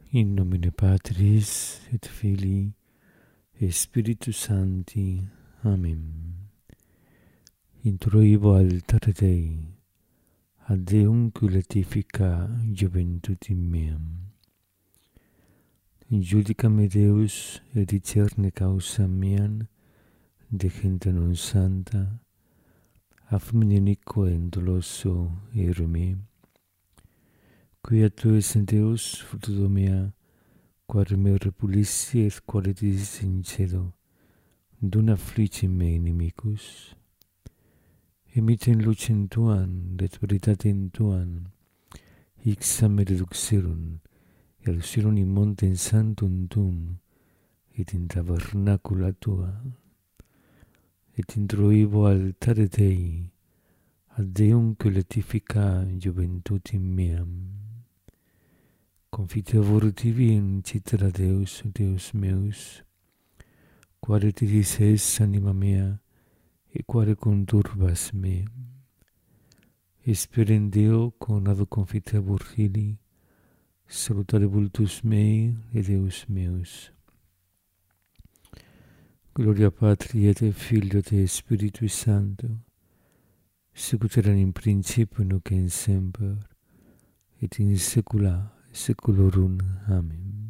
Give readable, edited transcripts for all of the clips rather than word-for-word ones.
In nomine Patris et Filii et Spiritus Sancti. Amen. Introibo altare Dei, ad Deum culatifica juventutem meam. Judica me Deus et discerne causa meam de gente non santa, affumine iniquo et doloso ere me. Quia tu es in Deus, fruto mea, quare me repulissi et quale disis in cielo, dun afflici me inimicus. Emiten lucem tuam, et veritatem tuam, ixam me deduxerum, et lucerum in montem sanctum tuum, et in tabernacula tua. Et introibo altare Dei, ad Deum culatifica juventutem meam. Confiteor tibi in citra Deus, Deus meus, quare titis es anima mea, et quare conturbas me. Esperen Deo conado confiteor Filii, salutare vultus mei et Deus meus. Gloria Patri et Filio et Spiritui Sancto, sicut erat in principio nunc et semper, et in saecula saeculorum. Amen.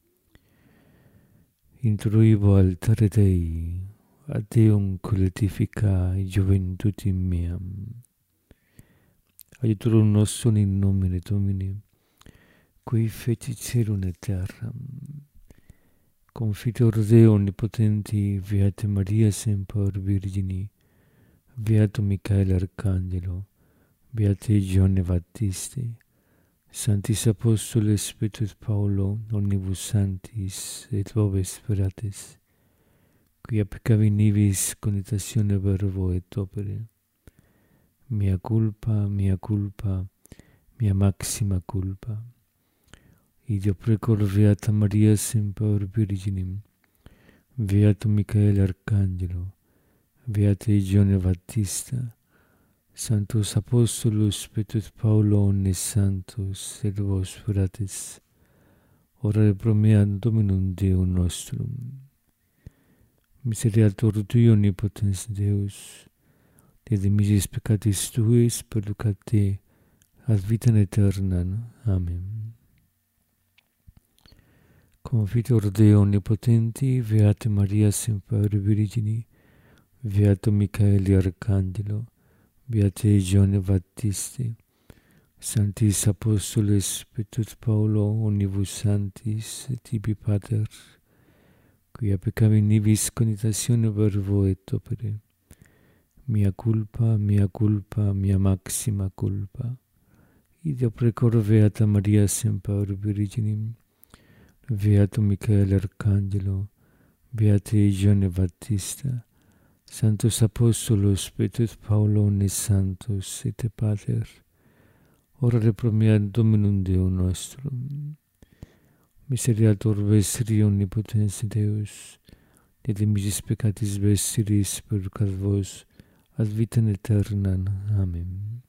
Introibo altare Dei, ad Deum culatifica juventutem meam. Aiutorium nostrum in nomine Domini, qui fecit caelum et terram. Confiteor Deo omnipotenti, Beata Maria semper Virgini, Beatum Michael Arcangelo, Beate Giovanne Baptiste, Sanctis Apostoles Petrus Paulo, omnibus sanctis et vobis speratis, quia peccavit nibis cogitatione verbo et opere, mea culpa, mea maxima culpa. Ideo precor Beata Maria semper Virginim, Beatum Michael Arcangelo, Beate Giovanne Baptista, Sanctus Apostolus Petrus Paulo omnes sanctus et vos fratres, orare pro mea Dominum Deum nostrum. Misericordiae Tui omnipotens Deus, et dimissis peccatis Tuis perducate ad vitam aeternam. Amen. Confiteor Deo omnipotenti, Beate Maria semper Virgini, Beatum Michaeli Arcangelo, Beate Giovanne Baptiste, Sanctis Apostoles Petrus Paulo omnibus sanctis et tibi Pater, quia peccavit nibis cogitatione verbo et opere, mea culpa, mea maxima culpa. Ideo precor Beata Maria semper Virginim, Beatum Michael Arcangelo, Beate Giovanne Baptista, Sanctus Apostolos Petrus Paulo omnes sanctus et Pater, orare pro mea Dominum Deum nostrum. Misericordiae vestri omnipotens Deus, et dimissis peccatis vestris perducat vos ad vitam aeternam. Amen.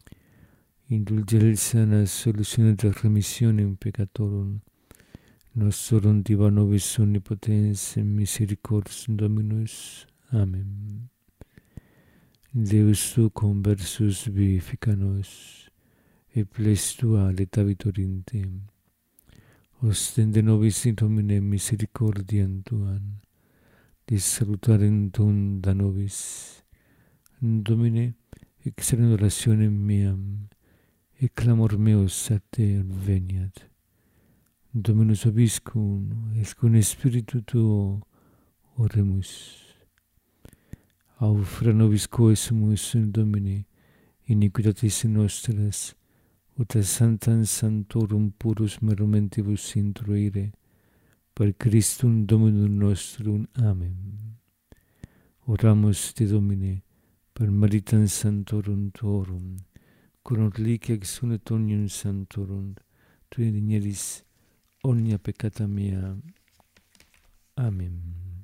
Indulge sana solutione et remissionem peccatorum, nostrum diva nobis omnipotens misericors Dominus. Amen. Deus tu conversus vivifica nos, et ples tua letavitor tem. Ostende nobis in Domine misericordiam tuam, de salutarem tuum da nobis. Domine, exercens orationem meam, et clamor meus a te adveniat. Dominus vobiscum, et cum spiritu tuo oremus. Aufra nobis coesumus in Domine, iniquitatis nostras, ut a santam sanctorum purus merumentibus intruire, per Christum Dominum nostrum. Amen. Oramus te Domine, per meritam sanctorum tuorum, cum lic ex unet omnium sanctorum, tui digneris omnia peccata mea. Amen.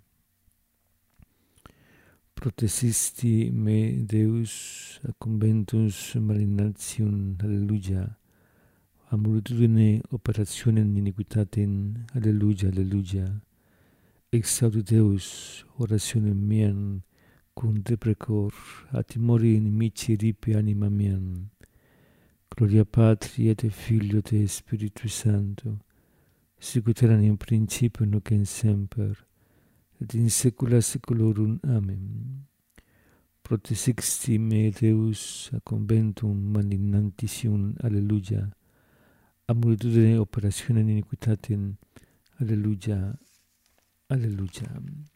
Protesisti me Deus a conventus Marinatium, alleluia, a multitudine operationem iniquitatem, alleluia, alleluia. Exaudi Deus, orationem meam, cum deprecor, a timori inimici ripe anima meam. Gloria Patri et Filio et Spiritus Sancto, sicut erat in principio nunc et semper, et in saecula saeculorum. Amen. Prote sixti me Deus a conventum malignantissime, alleluia. A multitudine operationem iniquitatem, alleluia, alleluia.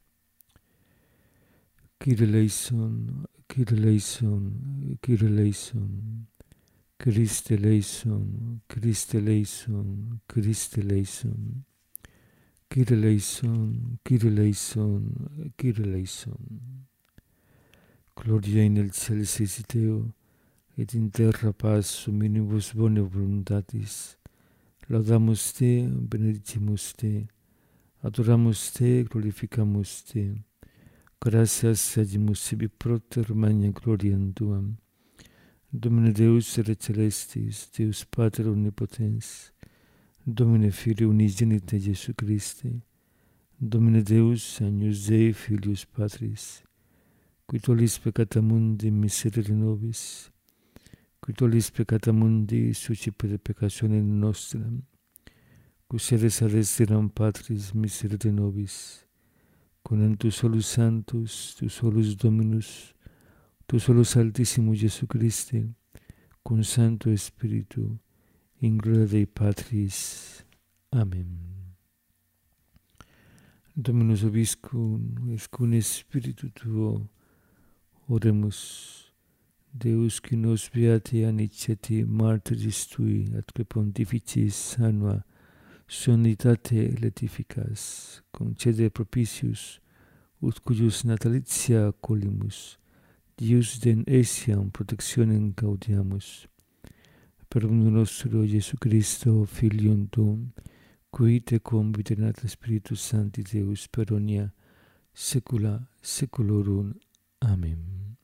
Kyrie eleison, Kyrie eleison, Kyrie eleison. Christe eleison, Christe eleison, Christe eleison. Kyrie eleison, Kyrie eleison, Kyrie eleison. Gloria in excelsis Deo, et in terra paz hominibus bone voluntatis. Laudamus Te, benedicimus Te, adoramus Te, glorificamus Te. Gratias agimus sibi propter magna gloriam Tuam. Domine Deus et celestis, Deus Pater omnipotens, Domine Filii unigenite Iesu Christe, Domine Deus agnus Dei Filius Patris, qui tollis peccata mundi miserere nobis, qui tollis peccata mundi suscipere peccationem nostram, qui sedes adesteram Patris miserere nobis, con tu solus Sanctus, tu solus Dominus, tu solus Altissimus Iesu Christe, con Santo Spiritu, in gloria Dei Patris. Amen. Dominus vobiscum, et cum Spiritu Tuo, oremus. Deus qui nos beati aniceti martyris Tui, atque pontificis annua sonnitate laetificas, concede propitius, ut cuius natalitia colimus, Dius den essiam protectionem gaudiamus. Per omnium nostro Iesu Christo, Filium Tuum, qui te convite nata Spiritus Sancti Deus per omnia saecula saeculorum. Amén.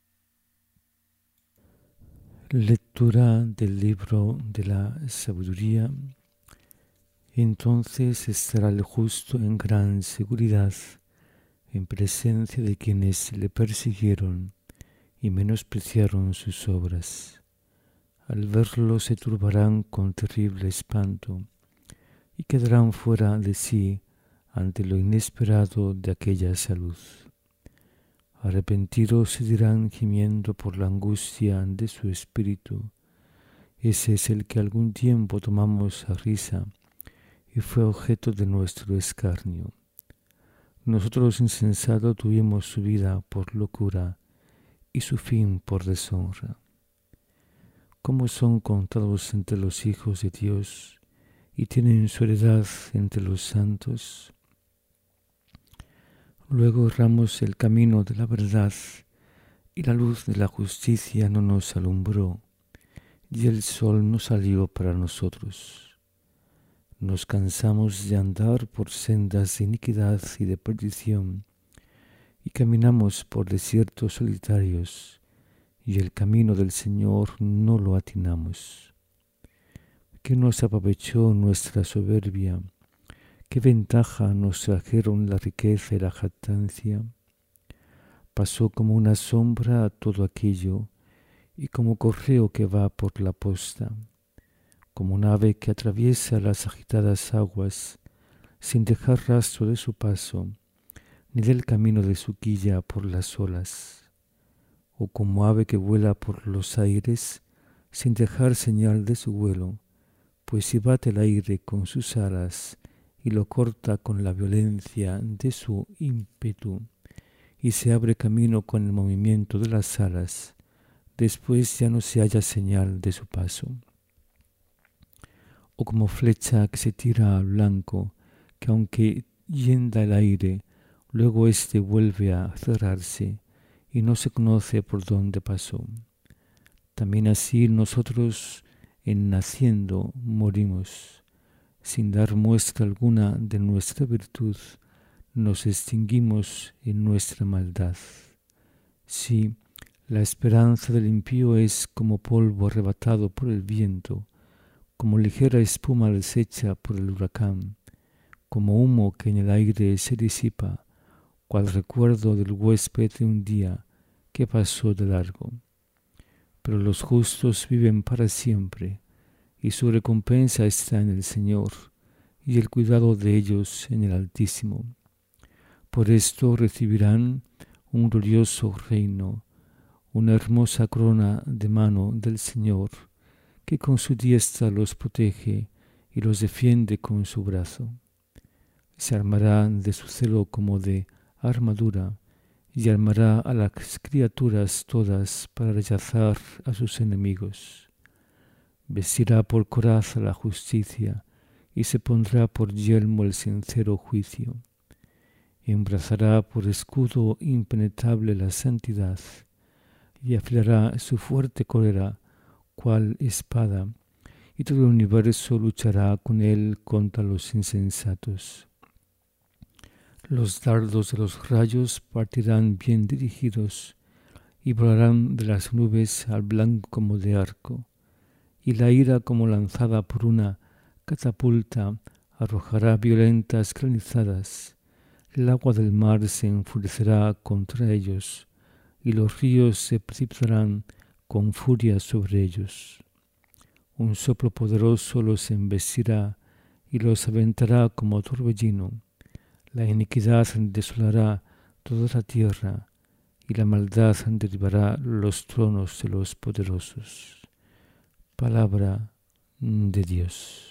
Lectura del libro de la sabiduría. Entonces estará el justo en gran seguridad, en presencia de quienes le persiguieron y menospreciaron sus obras. Al verlo se turbarán con terrible espanto y quedarán fuera de sí ante lo inesperado de aquella salud. Arrepentidos se dirán gimiendo por la angustia de su espíritu. Ese es el que algún tiempo tomamos a risa y fue objeto de nuestro escarnio. Nosotros insensatos tuvimos su vida por locura y su fin por deshonra. ¿Cómo son contados entre los hijos de Dios y tienen su heredad entre los santos? Luego erramos el camino de la verdad y la luz de la justicia no nos alumbró y el sol no salió para nosotros. Nos cansamos de andar por sendas de iniquidad y de perdición y caminamos por desiertos solitarios y el camino del Señor no lo atinamos. ¿Qué nos aprovechó nuestra soberbia? ¿Qué ventaja nos trajeron la riqueza y la jactancia? Pasó como una sombra todo aquello y como correo que va por la posta, como un ave que atraviesa las agitadas aguas sin dejar rastro de su paso, ni del camino de su quilla por las olas, o como ave que vuela por los aires sin dejar señal de su vuelo, pues si bate el aire con sus alas y lo corta con la violencia de su ímpetu, y se abre camino con el movimiento de las alas, después ya no se halla señal de su paso. O como flecha que se tira al blanco, que aunque hienda el aire, luego éste vuelve a cerrarse y no se conoce por dónde pasó. También así nosotros en naciendo morimos, sin dar muestra alguna de nuestra virtud, nos extinguimos en nuestra maldad. Sí, la esperanza del impío es como polvo arrebatado por el viento, como ligera espuma deshecha por el huracán, como humo que en el aire se disipa, cual recuerdo del huésped de un día que pasó de largo. Pero los justos viven para siempre, y su recompensa está en el Señor, y el cuidado de ellos en el Altísimo. Por esto recibirán un glorioso reino, una hermosa corona de mano del Señor, que con su diestra los protege y los defiende con su brazo. Se armará de su celo como de armadura, y armará a las criaturas todas para rechazar a sus enemigos. Vestirá por coraza la justicia, y se pondrá por yelmo el sincero juicio. Embrazará por escudo impenetrable la santidad, y afilará su fuerte cólera cual espada, y todo el universo luchará con él contra los insensatos. Los dardos de los rayos partirán bien dirigidos, y volarán de las nubes al blanco como de arco, y la ira como lanzada por una catapulta arrojará violentas granizadas. El agua del mar se enfurecerá contra ellos, y los ríos se precipitarán con furia sobre ellos. Un soplo poderoso los embestirá y los aventará como torbellino. La iniquidad desolará toda la tierra, y la maldad derribará los tronos de los poderosos. Palabra de Dios.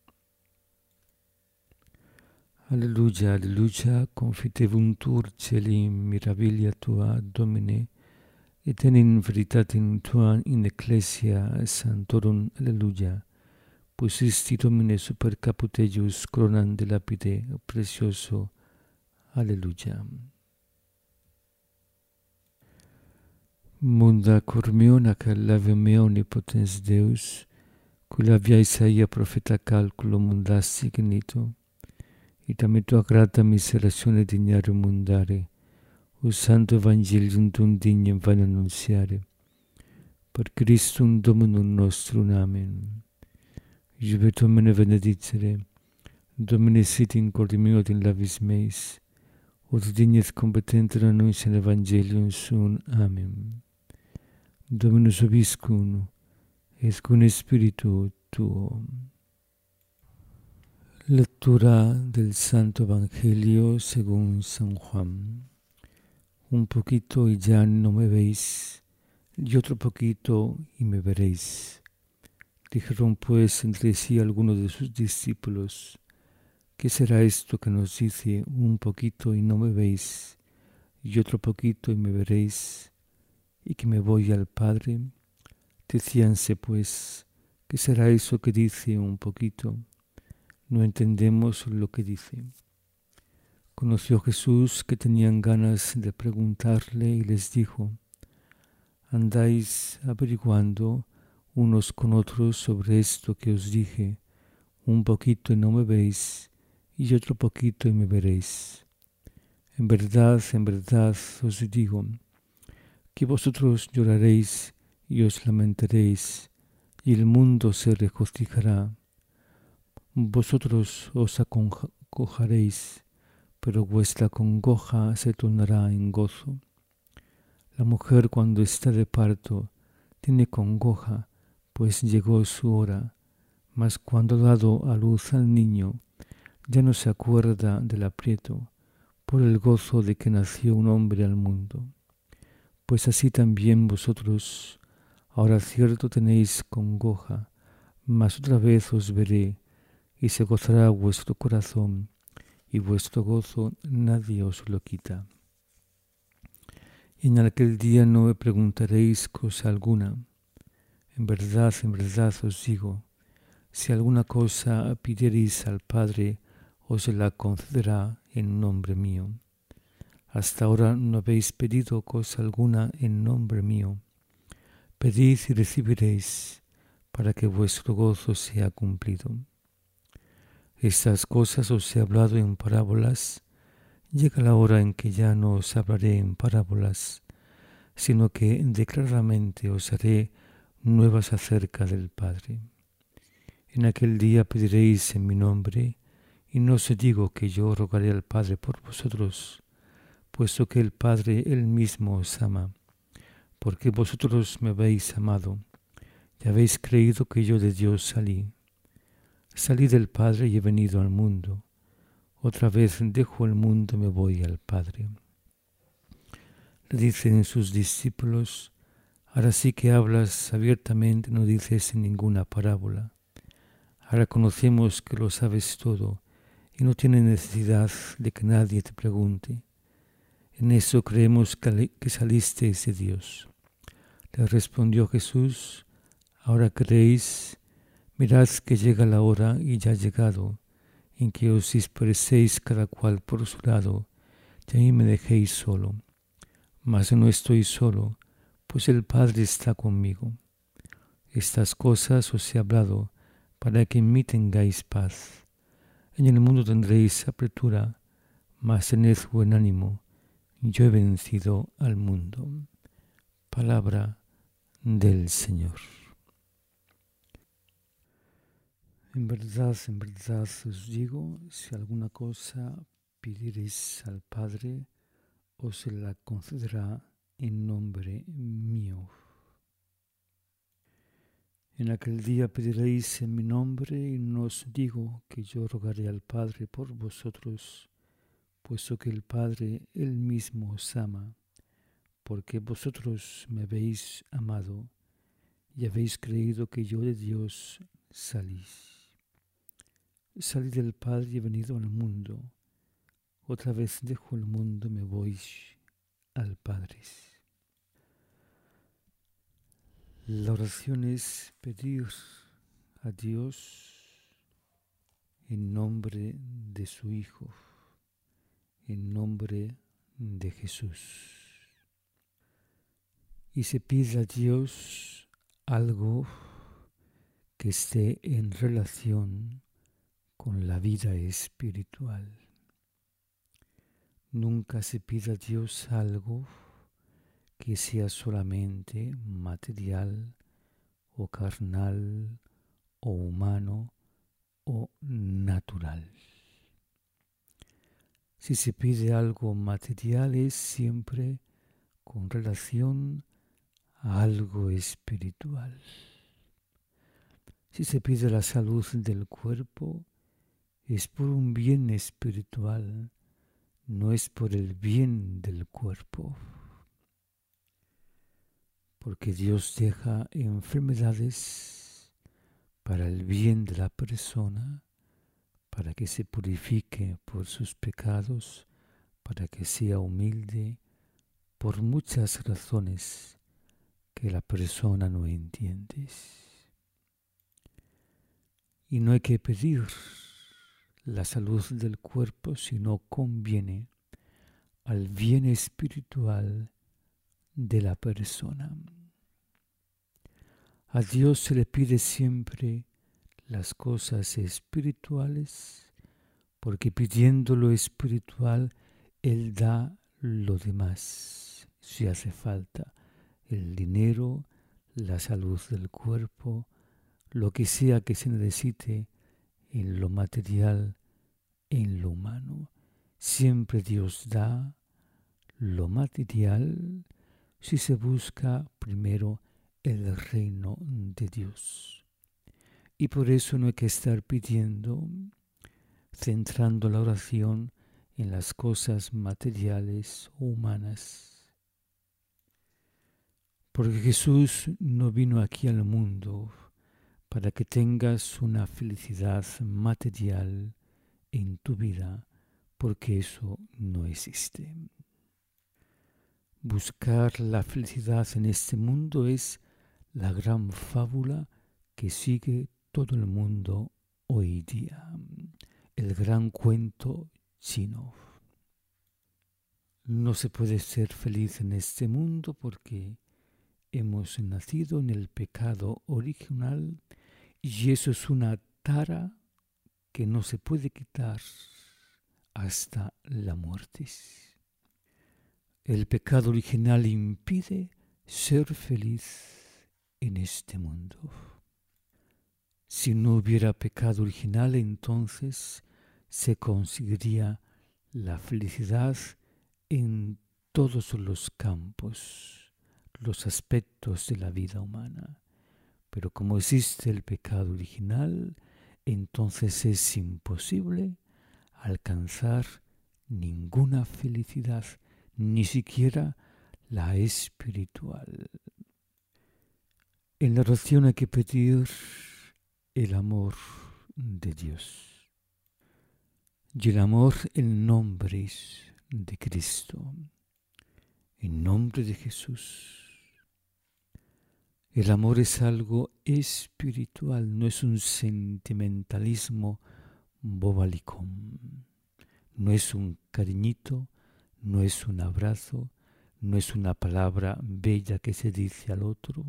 Alleluia, alleluia, confitevuntur celi mirabilia tua, Domine, et in veritatem tua in ecclesia sanctorum, alleluia. Pusisti Domine super caput eius coronam de lapide precioso, alleluia. Munda cor meo nac lave meo omnipotens Deus, cui via Isaia profeta calculo mundasti genito, et a me tua grata miserazione dignare mundare, o santo evangelium tum dignem van annunziare. Per Christum Dominum nostrum, amen. Juve Domine benedicere, Domine sit in corde meo et in labis meis, ut dignes competenter annunciam evangelium suum, amen. Dominus vobiscum, et cum spiritu tuo. Lectura del Santo Evangelio según San Juan. Un poquito y ya no me veis, y otro poquito y me veréis. Dijeron pues entre sí algunos de sus discípulos: ¿qué será esto que nos dice un poquito y no me veis, y otro poquito y me veréis, y que me voy al Padre? Decíanse pues: ¿qué será eso que dice un poquito? No entendemos lo que dice. Conoció Jesús que tenían ganas de preguntarle y les dijo: ¿andáis averiguando unos con otros sobre esto que os dije, un poquito y no me veis, y otro poquito y me veréis? En verdad os digo, que vosotros lloraréis y os lamentaréis, y el mundo se regocijará. Vosotros os acongojaréis, pero vuestra congoja se tornará en gozo. La mujer cuando está de parto tiene congoja, pues llegó su hora, mas cuando ha dado a luz al niño, ya no se acuerda del aprieto, por el gozo de que nació un hombre al mundo. Pues así también vosotros, ahora cierto tenéis congoja, mas otra vez os veré, y se gozará vuestro corazón, y vuestro gozo nadie os lo quita. Y en aquel día no me preguntaréis cosa alguna. En verdad os digo, si alguna cosa pidiereis al Padre, os la concederá en nombre mío. Hasta ahora no habéis pedido cosa alguna en nombre mío. Pedid y recibiréis, para que vuestro gozo sea cumplido. Estas cosas os he hablado en parábolas. Llega la hora en que ya no os hablaré en parábolas, sino que declaradamente os haré nuevas acerca del Padre. En aquel día pediréis en mi nombre, y no os digo que yo rogaré al Padre por vosotros, puesto que el Padre él mismo os ama, porque vosotros me habéis amado, y habéis creído que yo de Dios salí. Salí del Padre y he venido al mundo. Otra vez dejo el mundo y me voy al Padre. Le dicen sus discípulos: ahora sí que hablas abiertamente, no dices ninguna parábola. Ahora conocemos que lo sabes todo y no tienes necesidad de que nadie te pregunte. En eso creemos que salisteis de Dios. Le respondió Jesús: ahora creéis, mirad que llega la hora y ya ha llegado, en que os disperséis cada cual por su lado, y a mí me dejéis solo. Mas no estoy solo, pues el Padre está conmigo. Estas cosas os he hablado para que en mí tengáis paz. En el mundo tendréis apretura, mas tened buen ánimo, yo he vencido al mundo. Palabra del Señor. En verdad os digo, si alguna cosa pidiereis al Padre, os se la concederá en nombre mío. En aquel día pediréis en mi nombre, y no os digo que yo rogaré al Padre por vosotros, puesto que el Padre él mismo os ama, porque vosotros me habéis amado y habéis creído que yo de Dios salí. Salí del Padre y he venido al mundo. Otra vez dejo el mundo y me voy al Padre. La oración es pedir a Dios en nombre de su Hijo, en nombre de Jesús. Y se pide a Dios algo que esté en relación con la vida espiritual. Nunca se pide a Dios algo que sea solamente material o carnal o humano o natural. Si se pide algo material es siempre con relación a algo espiritual. Si se pide la salud del cuerpo es por un bien espiritual, no es por el bien del cuerpo. Porque Dios deja enfermedades para el bien de la persona, para que se purifique por sus pecados, para que sea humilde, por muchas razones que la persona no entiende. Y no hay que pedir la salud del cuerpo, sino conviene al bien espiritual de la persona. A Dios se le pide siempre las cosas espirituales, porque pidiendo lo espiritual, Él da lo demás. Si hace falta el dinero, la salud del cuerpo, lo que sea que se necesite en lo material, en lo humano. Siempre Dios da lo material si se busca primero el reino de Dios. Y por eso no hay que estar pidiendo, centrando la oración en las cosas materiales o humanas. Porque Jesús no vino aquí al mundo para que tengas una felicidad material en tu vida, porque eso no existe. Buscar la felicidad en este mundo es la gran fábula que sigue todo el mundo hoy día, el gran cuento chino. No se puede ser feliz en este mundo porque hemos nacido en el pecado original y eso es una tara que no se puede quitar hasta la muerte. El pecado original impide ser feliz en este mundo. Si no hubiera pecado original, entonces se conseguiría la felicidad en todos los campos, los aspectos de la vida humana. Pero como existe el pecado original, entonces es imposible alcanzar ninguna felicidad, ni siquiera la espiritual. En la oración hay que pedir el amor de Dios. Y el amor en nombre de Cristo, en nombre de Jesús. El amor es algo espiritual, no es un sentimentalismo bobalicón. No es un cariñito, no es un abrazo, no es una palabra bella que se dice al otro.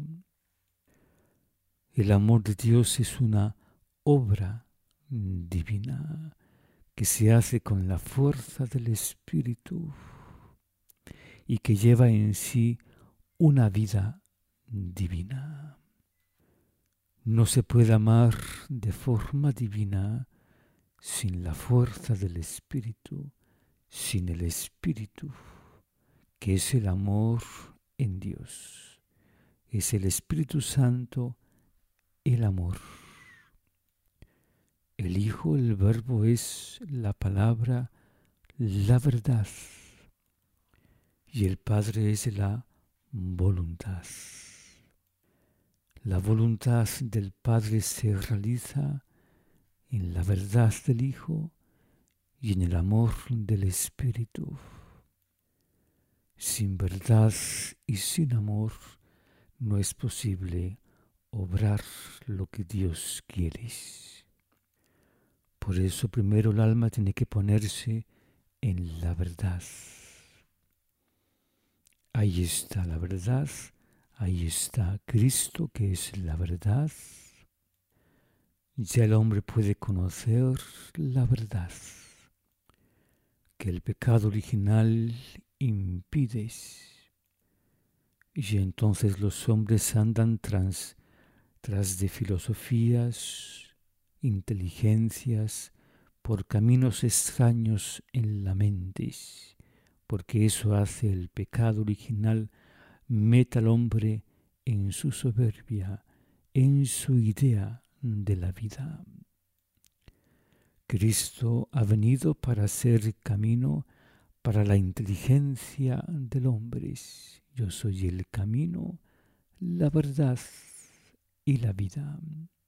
El amor de Dios es una obra divina que se hace con la fuerza del Espíritu y que lleva en sí una vida divina. No se puede amar de forma divina sin la fuerza del Espíritu, sin el Espíritu, que es el amor en Dios. Es el Espíritu Santo el amor. El Hijo, el Verbo, es la palabra, la verdad. Y el Padre es la voluntad. La voluntad del Padre se realiza en la verdad del Hijo y en el amor del Espíritu. Sin verdad y sin amor no es posible obrar lo que Dios quiere. Por eso primero el alma tiene que ponerse en la verdad. Ahí está la verdad, ahí está Cristo, que es la verdad. Ya el hombre puede conocer la verdad, que el pecado original impide. Y entonces los hombres andan tras de filosofías, inteligencias, por caminos extraños en la mente, porque eso hace el pecado original, mete al hombre en su soberbia, en su idea de la vida. Cristo ha venido para ser camino para la inteligencia del hombre. Yo soy el camino, la verdad y la vida.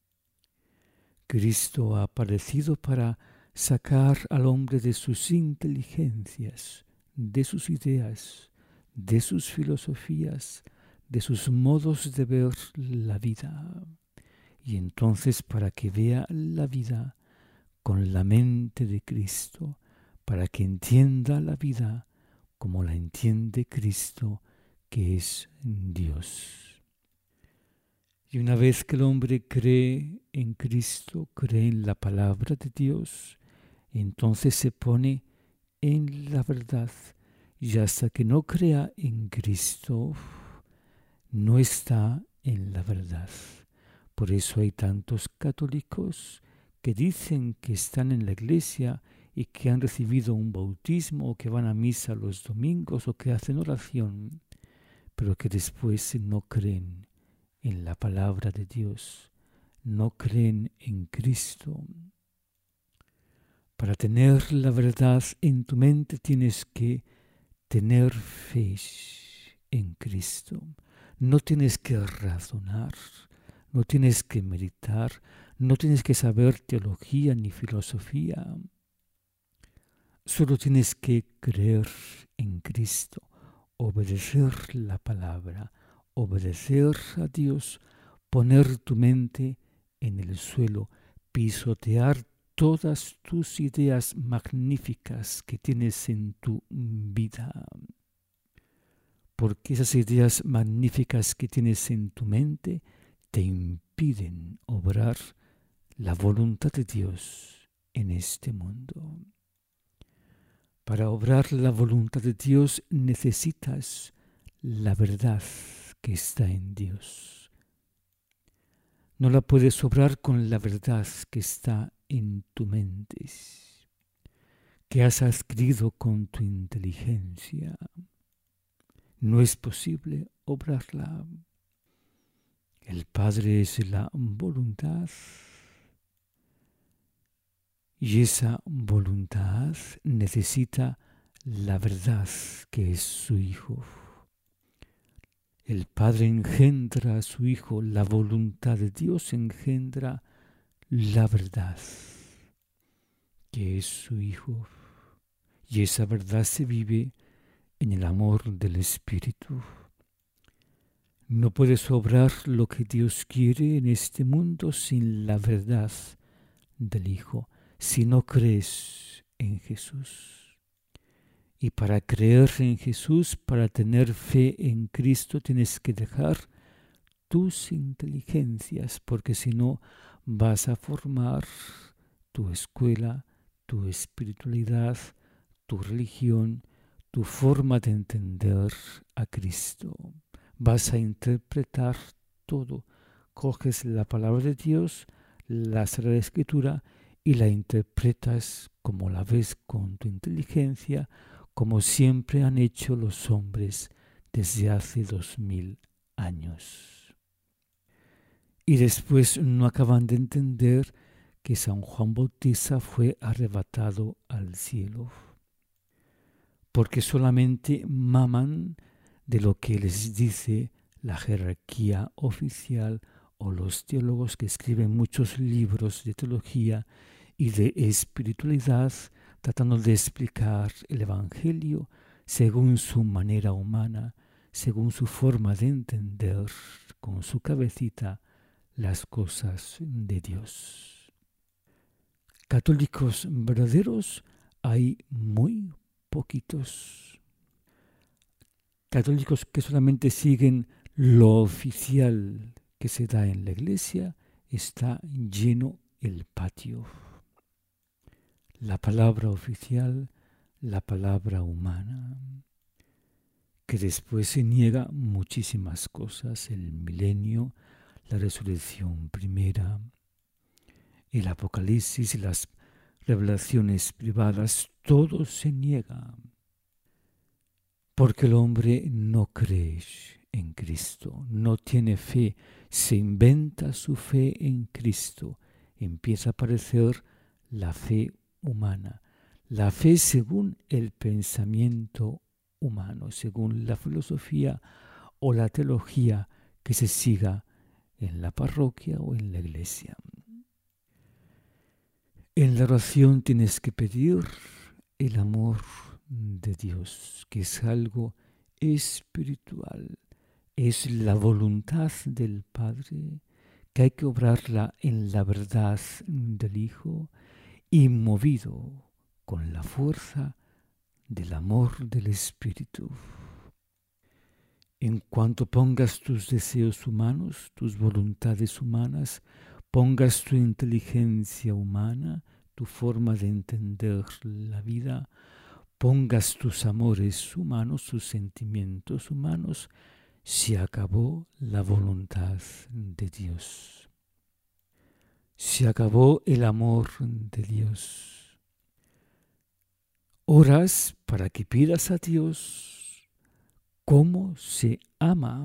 Cristo ha aparecido para sacar al hombre de sus inteligencias, de sus ideas, de sus filosofías, de sus modos de ver la vida. Y entonces para que vea la vida con la mente de Cristo, para que entienda la vida como la entiende Cristo, que es Dios. Y una vez que el hombre cree en Cristo, cree en la palabra de Dios, entonces se pone en la verdad. Y hasta que no crea en Cristo, no está en la verdad. Por eso hay tantos católicos que dicen que están en la iglesia y que han recibido un bautismo o que van a misa los domingos o que hacen oración, pero que después no creen en la palabra de Dios, no creen en Cristo. Para tener la verdad en tu mente tienes que tener fe en Cristo. No tienes que razonar, no tienes que meditar, no tienes que saber teología ni filosofía. Solo tienes que creer en Cristo, obedecer la palabra, obedecer a Dios, poner tu mente en el suelo, pisotear todas tus ideas magníficas que tienes en tu vida. Porque esas ideas magníficas que tienes en tu mente te impiden obrar la voluntad de Dios en este mundo. Para obrar la voluntad de Dios necesitas la verdad que está en Dios. No la puedes obrar con la verdad que está en tu mente, que has adquirido con tu inteligencia. No es posible obrarla. El Padre es la voluntad y esa voluntad necesita la verdad que es su Hijo. El Padre engendra a su Hijo, la voluntad de Dios engendra la verdad que es su Hijo. Y esa verdad se vive en el amor del Espíritu. No puedes obrar lo que Dios quiere en este mundo sin la verdad del Hijo, si no crees en Jesús. Y para creer en Jesús, para tener fe en Cristo, tienes que dejar tus inteligencias, porque si no vas a formar tu escuela, tu espiritualidad, tu religión, tu forma de entender a Cristo. Vas a interpretar todo. Coges la palabra de Dios, la Sagrada Escritura, y la interpretas como la ves con tu inteligencia, como siempre han hecho los hombres desde hace 2000 años. Y después no acaban de entender que San Juan Bautista fue arrebatado al cielo, porque solamente maman de lo que les dice la jerarquía oficial o los teólogos que escriben muchos libros de teología y de espiritualidad, tratando de explicar el Evangelio según su manera humana, según su forma de entender con su cabecita las cosas de Dios. Católicos verdaderos hay muy poquitos. Católicos que solamente siguen lo oficial que se da en la iglesia, está lleno el patio. La palabra oficial, la palabra humana, que después se niega muchísimas cosas, el milenio, la resurrección primera, el Apocalipsis y las revelaciones privadas, todo se niega. Porque el hombre no cree en Cristo, no tiene fe, se inventa su fe en Cristo, empieza a aparecer la fe humana, la fe según el pensamiento humano, según la filosofía o la teología que se siga en la parroquia o en la iglesia. En la oración tienes que pedir el amor de Dios, que es algo espiritual, es la voluntad del Padre, que hay que obrarla en la verdad del Hijo y movido con la fuerza del amor del Espíritu. En cuanto pongas tus deseos humanos, tus voluntades humanas, pongas tu inteligencia humana, tu forma de entender la vida, pongas tus amores humanos, tus sentimientos humanos, se acabó la voluntad de Dios. Se acabó el amor de Dios. Oras para que pidas a Dios cómo se ama,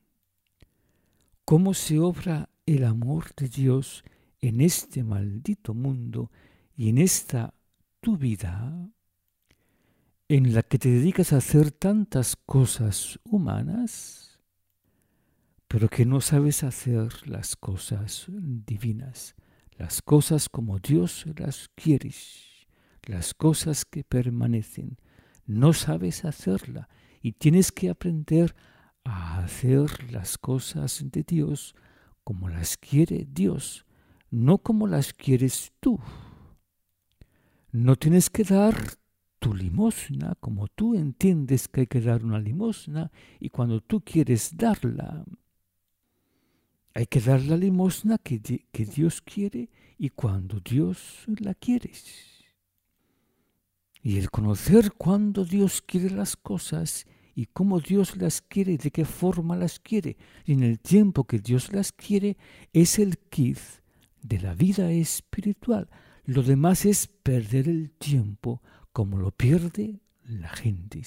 cómo se obra el amor de Dios en este maldito mundo y en esta tu vida, en la que te dedicas a hacer tantas cosas humanas, pero que no sabes hacer las cosas divinas, las cosas como Dios las quiere, las cosas que permanecen. No sabes hacerla y tienes que aprender a hacer las cosas de Dios como las quiere Dios, no como las quieres tú. No tienes que dar tu limosna como tú entiendes que hay que dar una limosna y cuando tú quieres darla. Hay que dar la limosna que Dios quiere y cuando Dios la quiere. Y el conocer cuando Dios quiere las cosas y cómo Dios las quiere y de qué forma las quiere. Y en el tiempo que Dios las quiere es el kit de la vida espiritual. Lo demás es perder el tiempo como lo pierde la gente.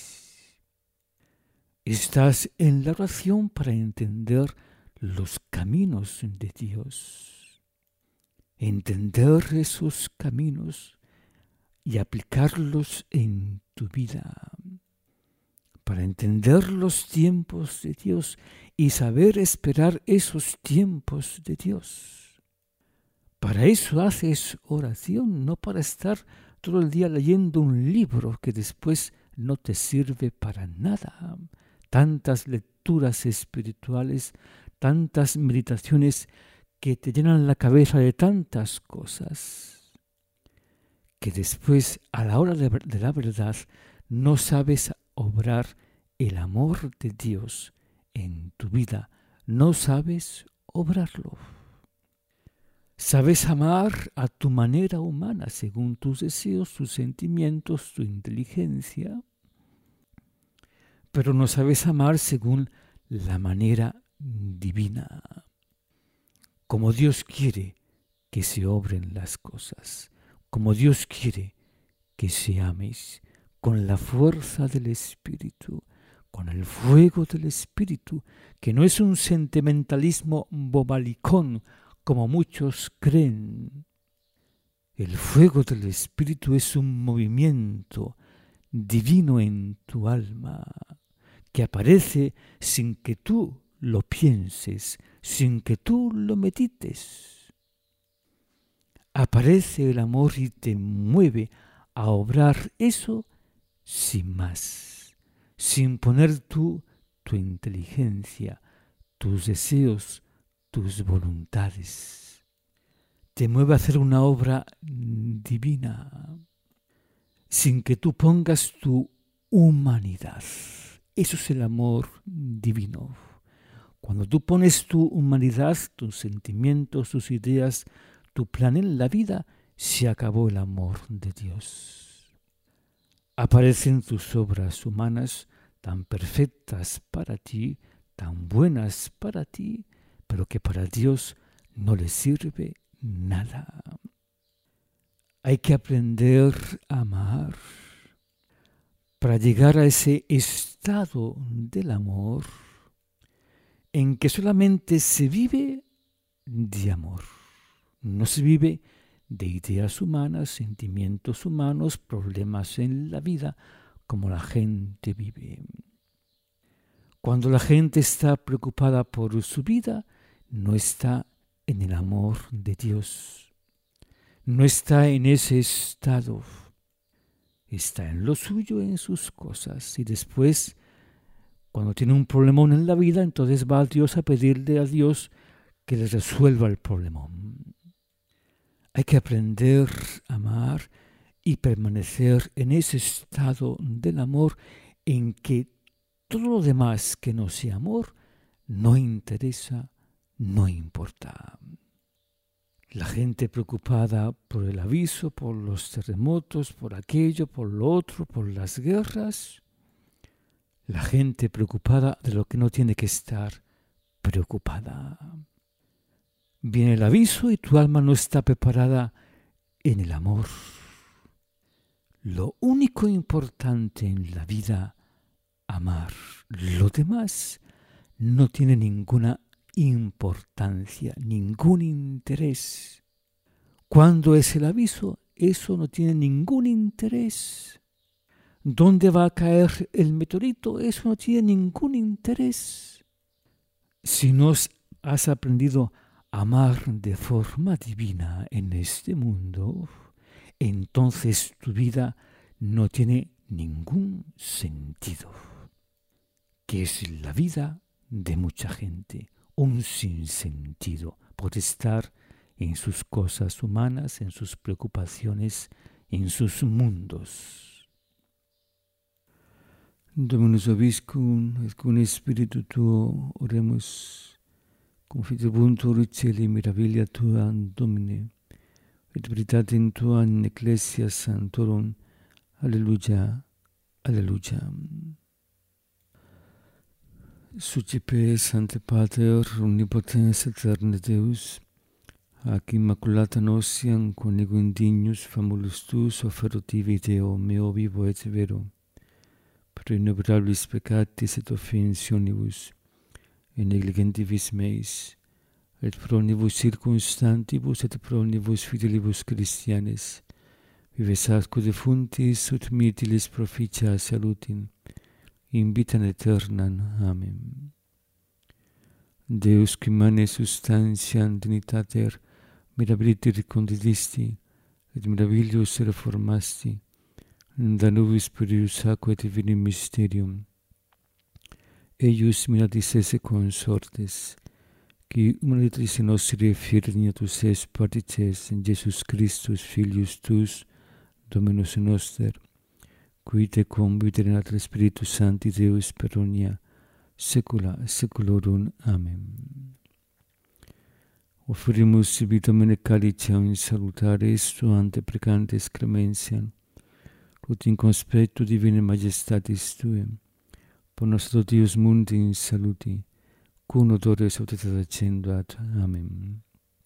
Estás en la oración para entender los caminos de Dios. Entender esos caminos y aplicarlos en tu vida. Para entender los tiempos de Dios y saber esperar esos tiempos de Dios. Para eso haces oración, no para estar todo el día leyendo un libro que después no te sirve para nada. Tantas lecturas espirituales, tantas meditaciones que te llenan la cabeza de tantas cosas, que después, a la hora de la verdad, no sabes obrar el amor de Dios en tu vida, no sabes obrarlo. Sabes amar a tu manera humana, según tus deseos, tus sentimientos, tu inteligencia, pero no sabes amar según la manera divina, como Dios quiere que se obren las cosas, como Dios quiere que se ames, con la fuerza del Espíritu, con el fuego del Espíritu, que no es un sentimentalismo bobalicón, como muchos creen. El fuego del Espíritu es un movimiento divino en tu alma, que aparece sin que tú lo pienses, sin que tú lo medites. Aparece el amor y te mueve a obrar eso sin más, sin poner tú tu inteligencia, tus deseos, tus voluntades. Te mueve a hacer una obra divina, sin que tú pongas tu humanidad. Eso es el amor divino. Cuando tú pones tu humanidad, tus sentimientos, tus ideas, tu plan en la vida, se acabó el amor de Dios. Aparecen tus obras humanas tan perfectas para ti, tan buenas para ti, pero que para Dios no le sirve nada. Hay que aprender a amar para llegar a ese estado del amor en que solamente se vive de amor. No se vive de ideas humanas, sentimientos humanos, problemas en la vida, como la gente vive. Cuando la gente está preocupada por su vida, no está en el amor de Dios. No está en ese estado. Está en lo suyo, en sus cosas. Y después, cuando tiene un problemón en la vida, entonces va a Dios a pedirle a Dios que le resuelva el problemón. Hay que aprender a amar y permanecer en ese estado del amor en que todo lo demás que no sea amor no interesa, no importa. La gente preocupada por el aviso, por los terremotos, por aquello, por lo otro, por las guerras. La gente preocupada de lo que no tiene que estar preocupada. Viene el aviso y tu alma no está preparada en el amor. Lo único importante en la vida, amar. Lo demás no tiene ninguna importancia, ningún interés. ¿Cuándo es el aviso? Eso no tiene ningún interés. ¿Dónde va a caer el meteorito? Eso no tiene ningún interés. Si no has aprendido a amar de forma divina en este mundo, entonces tu vida no tiene ningún sentido, que es la vida de mucha gente, un sinsentido por estar en sus cosas humanas, en sus preocupaciones, en sus mundos. Dominus vobiscum, et cum spiritu tuo, oremus, confitebuntur celi mirabilia tua, Domine, et veritatem tua in ecclesia sanctorum. Alleluia, alleluia. Sucipe Sancte Pater, omnipotens aeterne Deus, ac immaculata notiam quonigo indignus famulus tuus offerotivi Deo meo vivo et vero, pro innumerabilis peccatis et offensionibus, et negligentibus meis, et pro omnibus circumstantibus et pro omnibus fidelibus Christianes, vives atque defuntis ut mitilis proficia salutin, in vitam aeternam. Amen. Deus qui mane substantiam dignitater mirabiliter condidisti, et mirabilius reformasti, da nubis spiritus aquae divinum mysterium, eius miratis esse consortes, qui humanitatis nostri firminitus es partices in Jesus Christus Filius tuus, Dominus noster, qui te convite in atre Spiritus Sancti Deus per omnia saecula saeculorum. Amen. Offerimus sibi Domine caliciam in salutare suante precantes clementiam, ut in conspectu divine majestatis tuae, por nostro Deus mundi in saluti, cum odore sanctitate accenduat. Amen.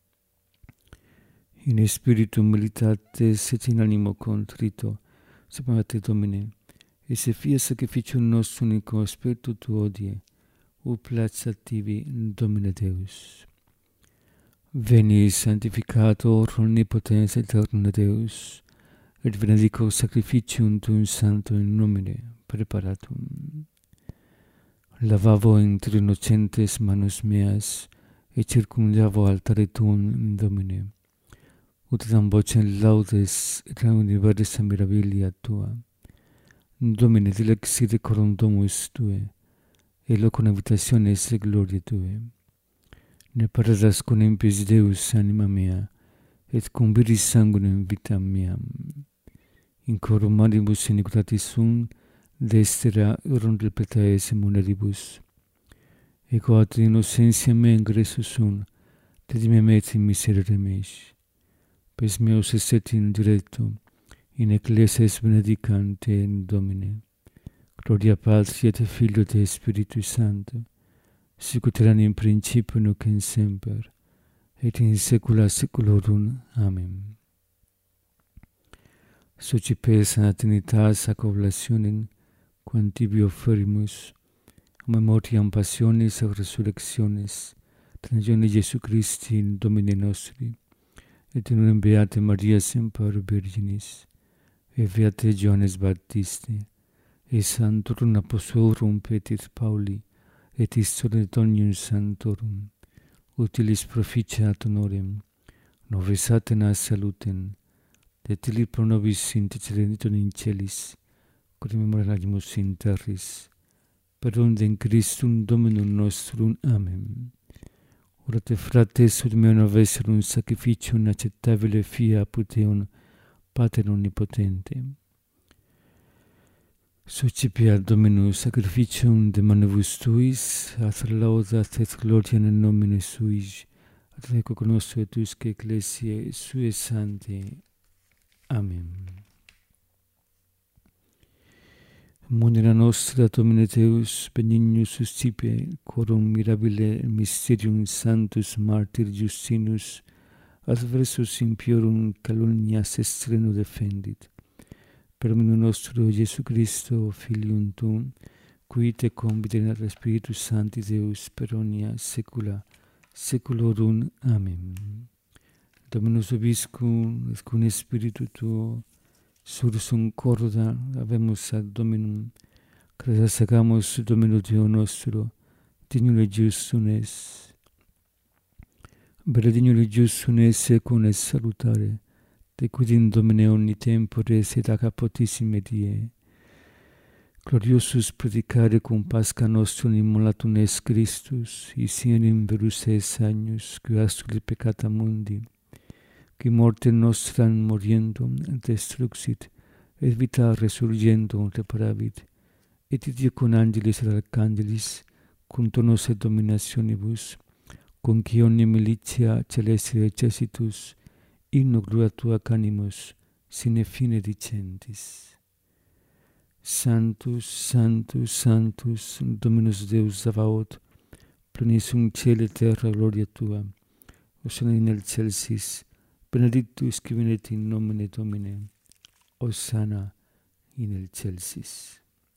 In spiritu humilitatis et in animo contrito, supplicat Domine, et se fiat sacrificium nostrum in conspectu tuo odie, ut placet tibi, Domine Deus. Veni sanctificator omnipotens aeterne Deus, et benedico sacrificium tuum sanctum in nomine preparatum. Lavavo inter innocentes manus meas, et circumdavo altare tuum, Domine, ut dam vocem laudes et universa mirabilia tua. Domine, dilexite coram domus tue, et locum habitationes et gloria tue. Ne paradas con impis Deus anima mea, et conviris sanguinem vitam meam. In corum manibus iniquitatis sum, destera urum repetaes muneribus. Ego ad innocentiam mea ingressus sum, dedime et in miserere meis. Pes meus esset in directo, in ecclesias benedicam te Domine. Gloria Patri et Filio et Spiritus Sancto, sic ut erat in principio nunc in semper, et in saecula saeculorum. Amen. Sucipe Sancta Trinitas ac oblationem, quam tibi offerimus, memoriam passionis et resurrectionis, tragione Jesu Christi, Domine nostri, et in unum beate Maria semper Virginis, et beate Johannes Baptiste, et sanctorum apostolorum Petri Pauli, et historiae sanctorum, utilis proficiat honorem, nobis Atenas salutem, et illi pro nobis intercedenitur in celis, quod memorabilimus in terris, per ondem Christum Dominum nostrum. Amen. Orate frates ut meo novesserum sacrificium acceptabile fia apud Deum Pater omnipotente. Sucipiat Dominus sacrificium de manibus tuis, at laudat et gloria in nomine sui, at eco nostro et usque ecclesiae sue sanctae. Amen. Munera nostra Domine Deus benignus suscipe, quorum mirabile mysterium sanctus martyr Justinus adversus impiorum calumnias estreno defendit. Per omnium nostro Jesu Christo, Filium tuum, qui te convite in atre Spiritus Sancti Deus per omnia saecula saeculorum. Amen. Dominus vobiscum, et cum spiritu tuo, sursum corda habemus ad Dominum, credas agamus Domino Deo nostro, dignum et justum es. Vere dignum et justum es ecum es salutare, te quid in Domine omni tempores et ac apotissime die. Gloriosus predicare cum Pascha nostrum immolatum es Christus, isiem verus es agnus, qui astulit peccata mundi, qui mortem nostram moriendum destruxit, et vita resurgendum reparavit, et Dio con angelis et arcangelis, cum tonos et dominationibus, cum qui omnia militia celeste exercitus, inno gloria tua canimus, sine fine dicentis. Sanctus, Sanctus, Sanctus, Dominus Deus Sabaoth, plenis sunt caeli et terra gloria tua. Hosanna in excelsis, benedictus qui venet in nomine Domini. Hosanna in excelsis.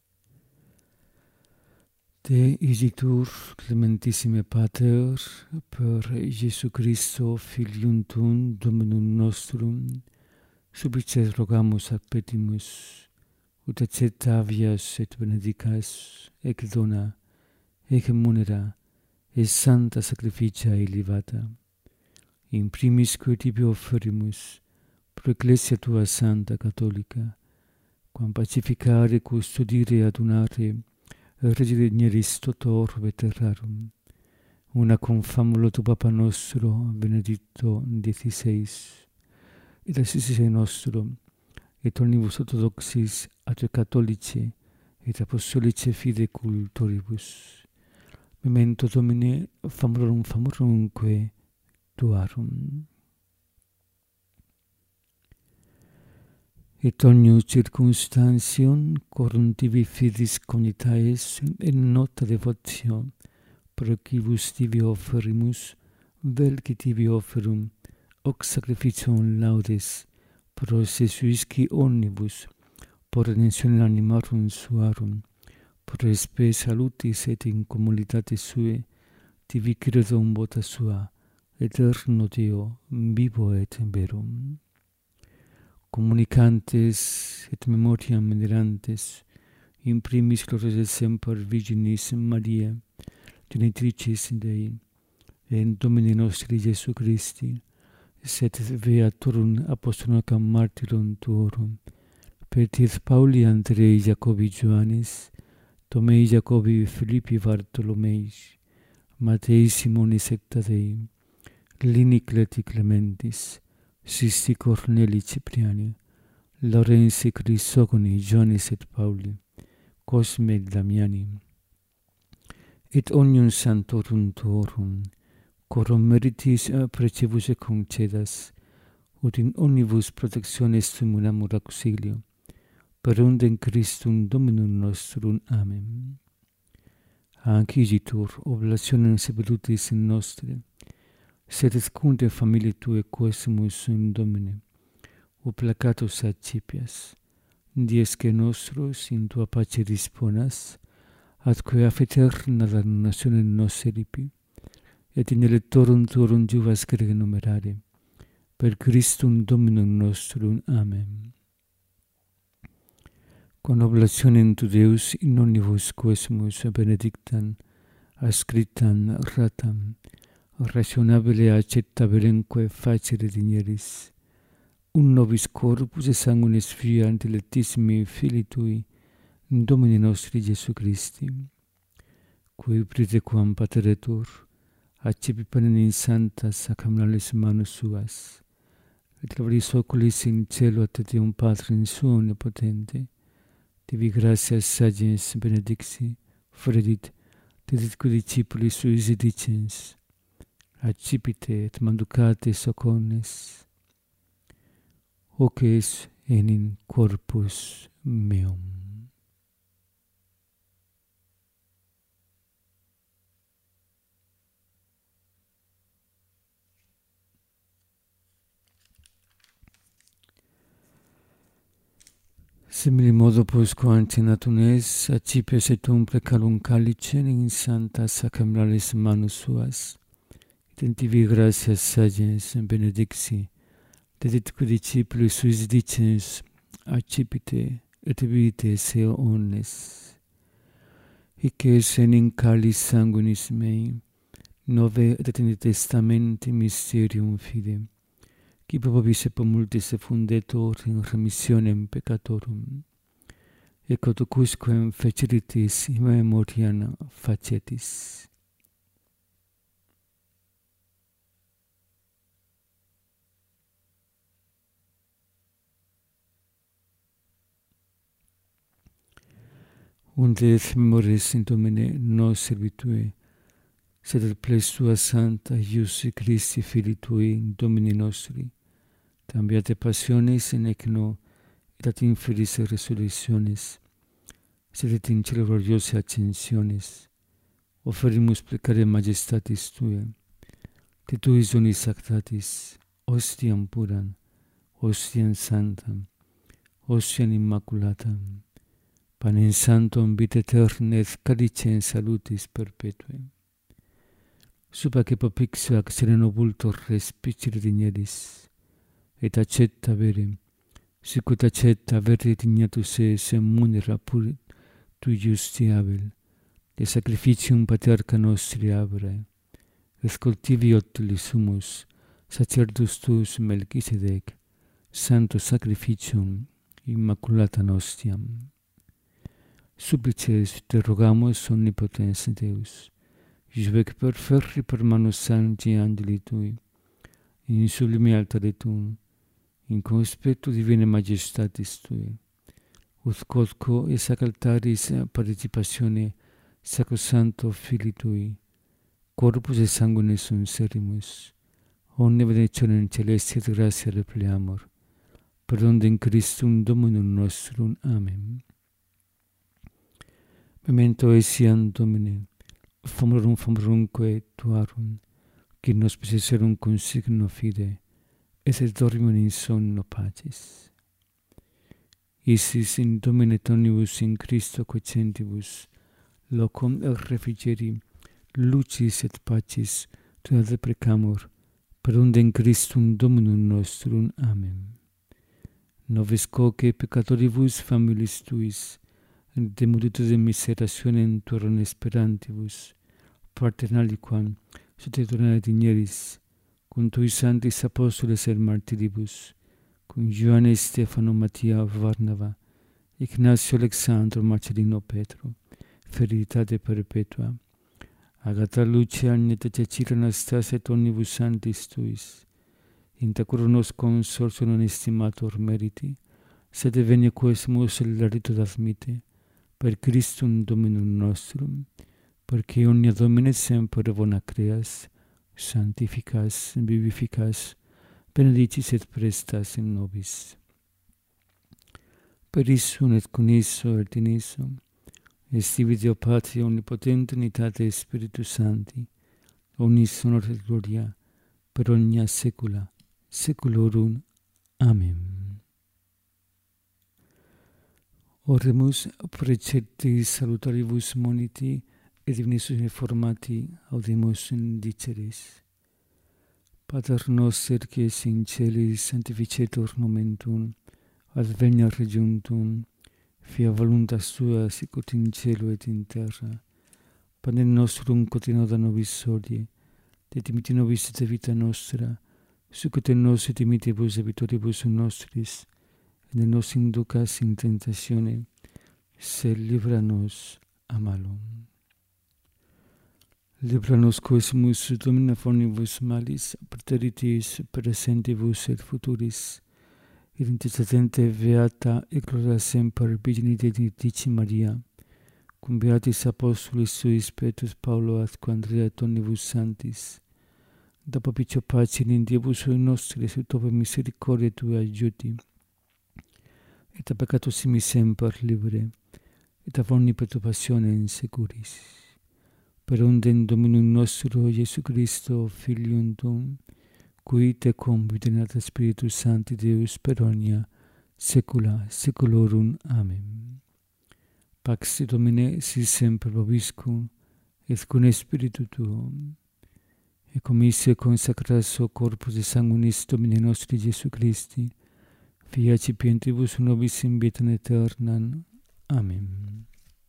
Te igitur, clementissime Pater, per Iesu Christo, Filium Tuum, Dominum nostrum, supplices rogamus ac petimus, ut acceptavias et benedicas, ec dona, ec munera, et santa sacrificia elevata. In primis que tibi offerimus, pro Ecclesia tua Santa Catholica, quam pacificare, custodire, adunare, regeneris totor veterarum, una cum famulo tu Papa nostro, Benedicto XVI, et assistisse nostro, et omnibus orthodoxis, ad catholici, et apostolici fide cultoribus. Memento Domine, famulorumque tuarum. Et omnium circumstantium corum tibi fidis cognitaes et nota devotio, pro quibus tibi offerimus, vel qui tibi offerum, hoc sacrificium laudes, pro Jesuisci omnibus, por redemptione animarum suarum, pro spe salutis et in communitate sue, tibi credum vota sua, eterno Deo, vivo et verum. Communicantes et memoriam venerantes, in primis glorias semper Virginis Maria, genitricis Dei, et in Domini nostri Iesu Christi, sed beaturum apostolum martyrum tuorum, Petrus Pauli Andrei Jacobi Ioannis, Tomei Jacobi Philippi Bartolomei, Matei Simoni secta Dei, Lini Cleti Clementis, Sisti Corneli Cipriani, Laurensi Crisogoni, Ioannis et Pauli, Cosme et Damiani, et omnium santorum tuorum, corum meritis precebus et concedas, ut in omnibus protectiones tumunamur auxilio, per undem Christum Dominum nostrum. Amen. Ancigitur, oblationem sepelutis in nostre, sed escunde familie Tue quesumus in Domine, o placatus accipias, diesque nostros in Tua pace disponas, atque af aeterna damnatione nos eripi, et in electorum Tuorum juvas grege numerare, per Christum Dominum nostrum. Amen. Con oblationem tu Deus in omnibus quesumus benedictam, ascriptam ratam, rationabile acceptabilemque facere digneris, un nobis corpus et sanguinis fia intellectissimi Filii Tui, Domini nostri Iesu Christi, qui pritequam pateretur, accipi panem in santas sacramentales manus suas, et labris oculis in cielo ad Deum Patrum suo omnipotente, tibi gratias sagens benedixi, fredit, deditque discipuli suis dicens, accipite et manducate socornes, hoc es in corpus meum. Simili modo postquam natum es, accipias et plecalum calicem in sanctas sacramentales manus suas, et in tibi gratias sagens benedixi, deditque discipuli suis dicens, accipite et bibite se omnes. Hic es in calis sanguinis mei, nove et in testamenti mysterium fide, qui probabis et multis fundetur in remissionem peccatorum, et quodusquam feceritis in memoriam facetis. Unde et memoris in Domine nos servitue, sed et ples Tua Santa Iusi Christi Filii Tui, Domini nostri, tam beate passiones in ecno et ad infelis resurrectionis, sedet in cielo gloriose ascensiones, oferimus plecare majestatis Tuae, te tuis donis sacratis, ostiam puram, ostiam sanctam, ostiam immaculatam, panem sanctum vitae aeterna et calicem salutis perpetuae. Subaque propixio ac sereno vultor respicere digneris, et accetta vere, sicut accetta vere dignatus es munera purit tui justiabil, de sacrificium paterca nostri abre, et cultiviot sumus, sacerdus tuus Melchisedec, santo sacrificium immaculata nostiam. Supplices te rogamus omnipotens Deus, jubec per ferri per manus sancti angeli tui, in sublime altare tuum, in conspectu divine majestatis tui, ut quodco es ac altaris participatione sacrosancto Filii tui, corpus et sanguine sum serimus, omne benedictionem celestia et gratia repleamur, per ondem Christum Dominum nostrum. Amen. Memento etiam Domine, famorumque tuarum, qui nos possesserum consigno fide, et dormium in sonno pacis. Isis in Domine tonibus in Christo quocentibus, locum et refrigeri, lucis et pacis, tua deprecamur, per ondem Christum Dominum nostrum. Amen. Nobis quoque peccatoribus familis tuis, de multitude miserationem tuarum esperantibus, paternaliquam, succedere digneris, cum tui sanctis apostoles et martiribus, cum Ioanne Stefano Mattia Varnava, Ignacio Alexandro Marcellino Petro, feritate perpetua, Agata Lucia Agneta Cecina Anastasia et omnibus sanctis tuis, inta cura nos consortio non estimator meriti, sed venia quesumus larito admite, per Christum Dominum nostrum, perque omnia Domine semper bona creas, sanctificas, vivificas, benedicis et prestas in nobis. Per issum et con isso et in isso, estivi Deo Patria omnipotente unitate Spiritus Sancti, omnis honor et gloria, per omnia saecula saeculorum. Amen. Oremus preceptis salutaribus moniti, et divinis informati audimus indiceris. Pater noster, qui es in celis, sanctificetur nomen tuum, adveniat regnum tuum, fiat voluntas tua sicut in cielo et in terra. Panem nostrum quotidianum da nobis hodie, et dimitte nobis de vita nostra, sicut et nos et dimittivus debitoribus nostris, et ne nos inducas in tentatione, sed libera nos a malo. Libera nos quesumus Domine omnibus malis, praeteritis praesentibus et futuris, et intercedente beata et gloria semper Virgini Dei Maria, cum beatis apostolis suis Petrus Paulo atque Andrea et omnibus sanctis, da propicio pace in diebus nostris et ope misericordiae Tue adjuti, et a peccatus simi semper libere, et a omni perturbationem securis. Per ondem Dominum nostro Iesu Christo, Filium Tuum, qui tecum videnat Spiritus Sancti Deus per omnia saecula saeculorum. Amen. Pax Domine sit semper vobiscum, et cum Spiritu Tuum, et commisse consacras corpus et sanguinis Domini nostri Iesu Christi, Fiat cipientibus nobis in vitam aeternam. Amen.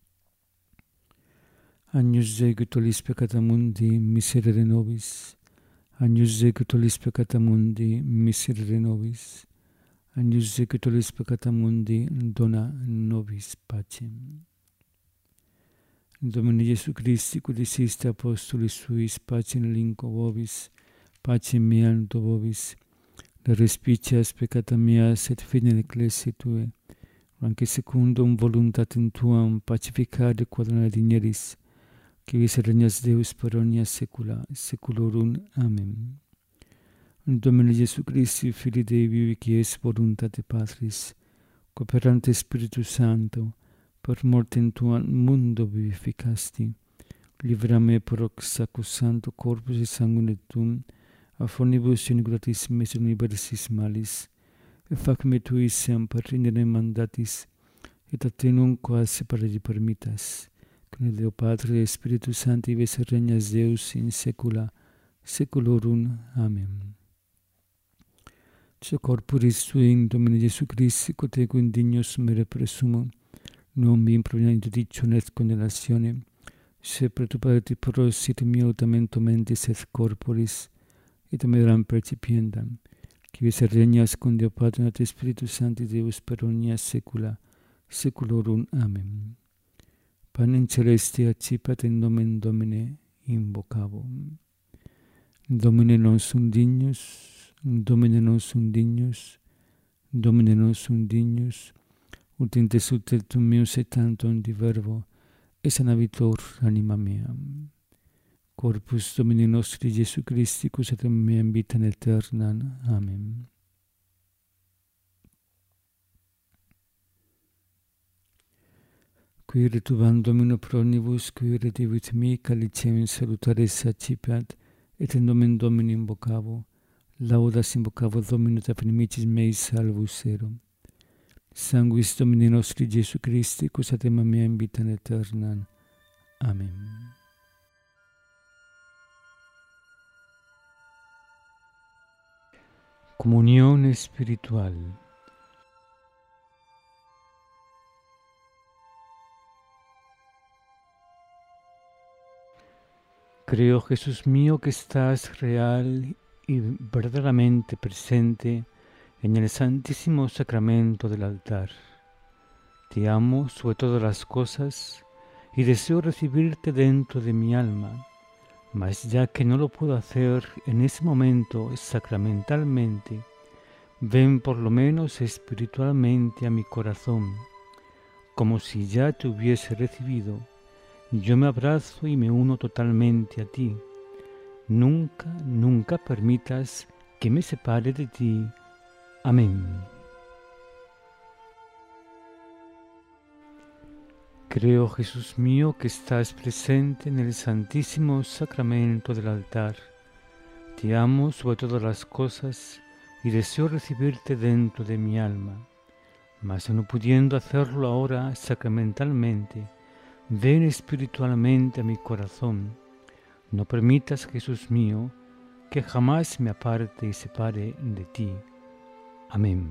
Agnus Dei, qui tollis peccata mundi, miserere nobis. Agnus Dei, qui tollis peccata mundi, miserere nobis. Agnus Dei, qui tollis peccata mundi, dona nobis pacem. Domine Iesu Christi, qui diciste apostolis suis, pacem linco vobis, pacem meam do vobis, de respicias peccata meas et fidei ecclesiae Tue, anque secundum voluntatem Tuam pacificare quadrona digneris, qui vis regnas Deus per omnia saecula saeculorum. Amen. Domine Iesu Christi, Filii Dei vivi, qui es voluntate Patris, cooperante Spiritus Sancto, per mortem tuam mundo vivificasti, livra me pro sacrosancto corpus et sanguine tuum, a fornibus iniquitatis universis malis, et fac me tui semper indere mandatis, et a te nunc quasi paradi permittas, con Deo Patre et Spiritus Sancti ves regnas Deus in saecula saeculorum. Amen. Ce corporis tuum Domine Iesu Christi, quod ego indignos mere presumo, non mi improveniente dictionem et condemnatione, se per tu Padre prosit mio autamento mentis et corporis, et ameram percipiendam, qui vis regnas con Deo Patre et Spiritus Sancti Deus per omnia saecula saeculorum. Amen. Panem celeste accipat in nomen Domine invocabo. Domine non sum dignus, Domine non sum dignus, Domine non sum dignus, ut in te subteltum meus et tantum di verbo, et sanavitor anima mea. Corpus Domini nostri Iesu Christi, cusatem meam vitam aeternam. Amen. Qui retubam Domino pro omnibus, qui redivit mi, calicem salutaris accipiat, et in nomen Domini invocabo, laudas invocabo Domino et inimicis meis salvus erum. Sanguis Domini nostri Iesu Christi, cusatem meam vitam aeternam. Amen. Comunión espiritual. Creo, Jesús mío, que estás real y verdaderamente presente en el santísimo sacramento del altar. Te amo sobre todas las cosas y deseo recibirte dentro de mi alma, mas ya que no lo puedo hacer en ese momento sacramentalmente, ven por lo menos espiritualmente a mi corazón, como si ya te hubiese recibido. Yo me abrazo y me uno totalmente a ti. Nunca, nunca permitas que me separe de ti. Amén. Creo, Jesús mío, que estás presente en el santísimo sacramento del altar. Te amo sobre todas las cosas y deseo recibirte dentro de mi alma. Mas no pudiendo hacerlo ahora sacramentalmente, ven espiritualmente a mi corazón. No permitas, Jesús mío, que jamás me aparte y separe de ti. Amén.